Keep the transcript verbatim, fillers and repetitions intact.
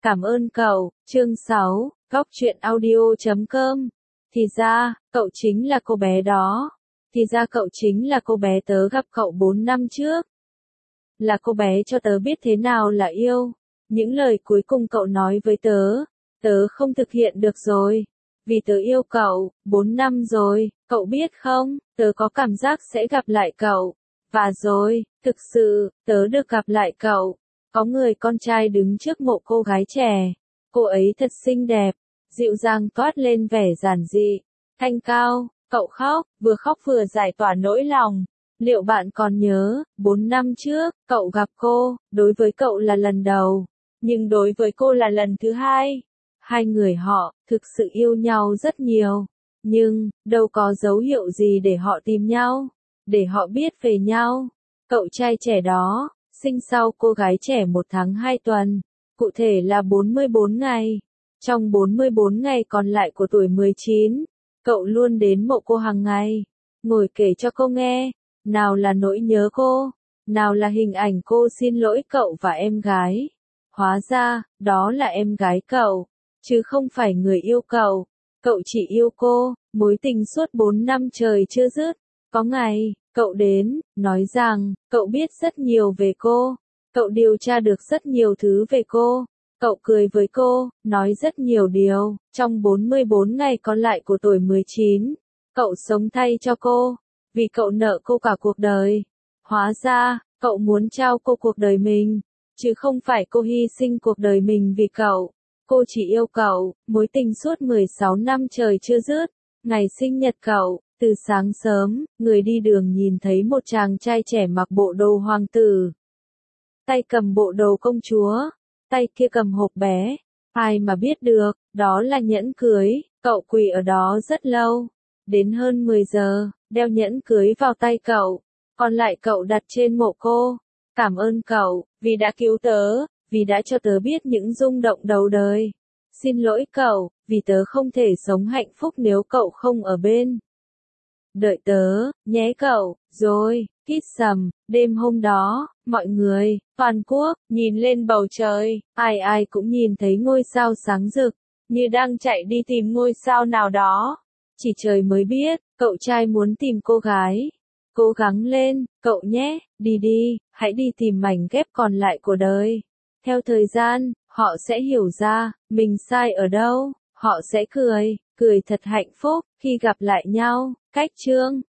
Cảm ơn cậu, chương sáu, góc truyện audio chấm com. Thì ra, cậu chính là cô bé đó. Thì ra cậu chính là cô bé tớ gặp cậu bốn năm trước. Là cô bé cho tớ biết thế nào là yêu. Những lời cuối cùng cậu nói với tớ, tớ không thực hiện được rồi. Vì tớ yêu cậu, bốn năm rồi, cậu biết không, tớ có cảm giác sẽ gặp lại cậu. Và rồi, thực sự, tớ được gặp lại cậu. Có người con trai đứng trước mộ cô gái trẻ. Cô ấy thật xinh đẹp, dịu dàng toát lên vẻ giản dị, thanh cao. Cậu khóc, vừa khóc vừa giải tỏa nỗi lòng. Liệu bạn còn nhớ, bốn năm trước, cậu gặp cô, đối với cậu là lần đầu, nhưng đối với cô là lần thứ hai. Hai người họ, thực sự yêu nhau rất nhiều, nhưng, đâu có dấu hiệu gì để họ tìm nhau, để họ biết về nhau. Cậu trai trẻ đó, sinh sau cô gái trẻ một tháng hai tuần, cụ thể là bốn mươi bốn ngày. Trong bốn mươi bốn ngày còn lại của tuổi mười chín, cậu luôn đến mộ cô hàng ngày, ngồi kể cho cô nghe, nào là nỗi nhớ cô, nào là hình ảnh cô xin lỗi cậu và em gái. Hóa ra, đó là em gái cậu, chứ không phải người yêu cậu. Cậu chỉ yêu cô, mối tình suốt bốn năm trời chưa dứt. Có ngày, cậu đến, nói rằng, cậu biết rất nhiều về cô, cậu điều tra được rất nhiều thứ về cô. Cậu cười với cô, nói rất nhiều điều. Trong bốn mươi bốn ngày còn lại của tuổi mười chín, cậu sống thay cho cô, vì cậu nợ cô cả cuộc đời. Hóa ra, cậu muốn trao cô cuộc đời mình, chứ không phải cô hy sinh cuộc đời mình vì cậu. Cô chỉ yêu cậu, mối tình suốt mười sáu năm trời chưa dứt. Ngày sinh nhật cậu, từ sáng sớm, người đi đường nhìn thấy một chàng trai trẻ mặc bộ đồ hoàng tử, tay cầm bộ đồ công chúa, tay kia cầm hộp bé. Ai mà biết được, đó là nhẫn cưới. Cậu quỳ ở đó rất lâu, đến hơn mười giờ, đeo nhẫn cưới vào tay cậu, còn lại cậu đặt trên mộ cô. Cảm ơn cậu, vì đã cứu tớ, vì đã cho tớ biết những rung động đầu đời. Xin lỗi cậu, vì tớ không thể sống hạnh phúc nếu cậu không ở bên. Đợi tớ, nhé cậu. Rồi, kít sầm, đêm hôm đó, mọi người, toàn quốc, nhìn lên bầu trời, ai ai cũng nhìn thấy ngôi sao sáng rực, như đang chạy đi tìm ngôi sao nào đó. Chỉ trời mới biết, cậu trai muốn tìm cô gái. Cố gắng lên, cậu nhé, đi đi, hãy đi tìm mảnh ghép còn lại của đời. Theo thời gian, họ sẽ hiểu ra, mình sai ở đâu, họ sẽ cười, cười thật hạnh phúc, khi gặp lại nhau. Cách chương